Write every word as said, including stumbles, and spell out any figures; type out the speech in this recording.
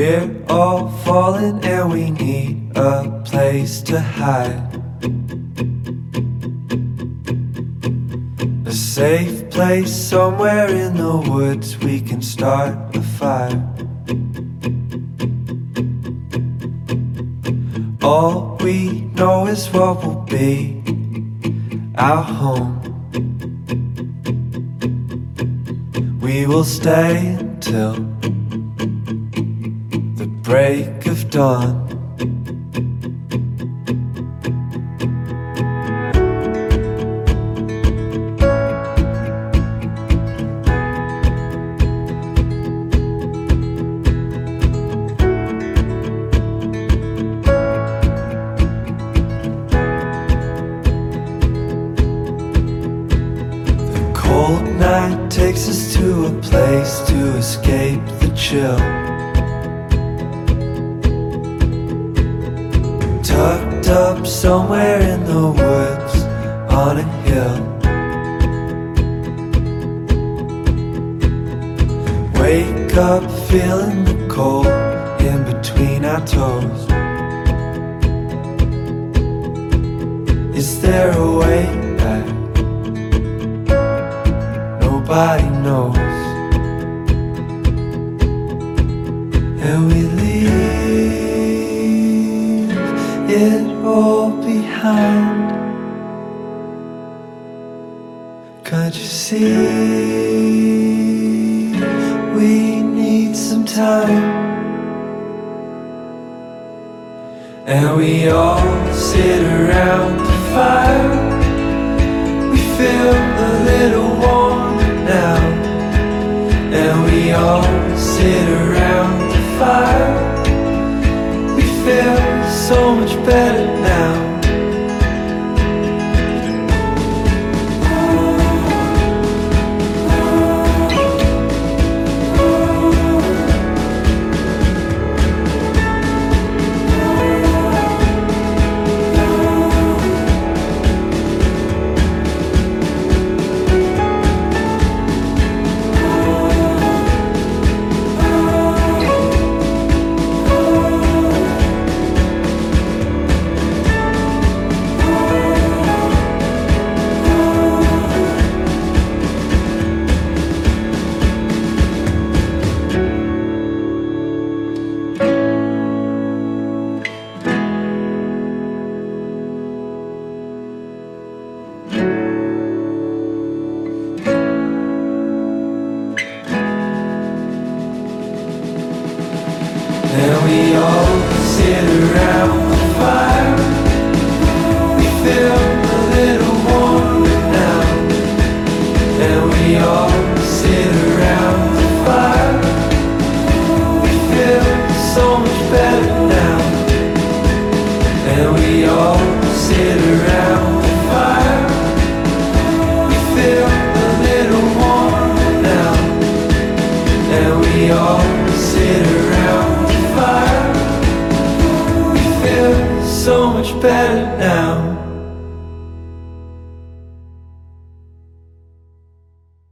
We're all falling and we need a place to hide. A safe place somewhere in the woods we can start a fire. All we know is what will be our home. We will stay until the break of dawn. Cold night takes us to a place to escape the chill. Tucked up somewhere in the woods on a hill. Wake up feeling the cold in between our toes. Is there a way back? Nobody knows. And we leave it all behind. Can't you see? We need some time. And we all sit around the fire. We feel a little warm now. And we all sit around the fire. We feel so much better now. And we all sit around the fire. We feel a little warmer now. And we all sit around the fire. We feel so much better now. And we all sit around the fire. We feel a little warmer now. And we all sit around the fire. We feel so much better now.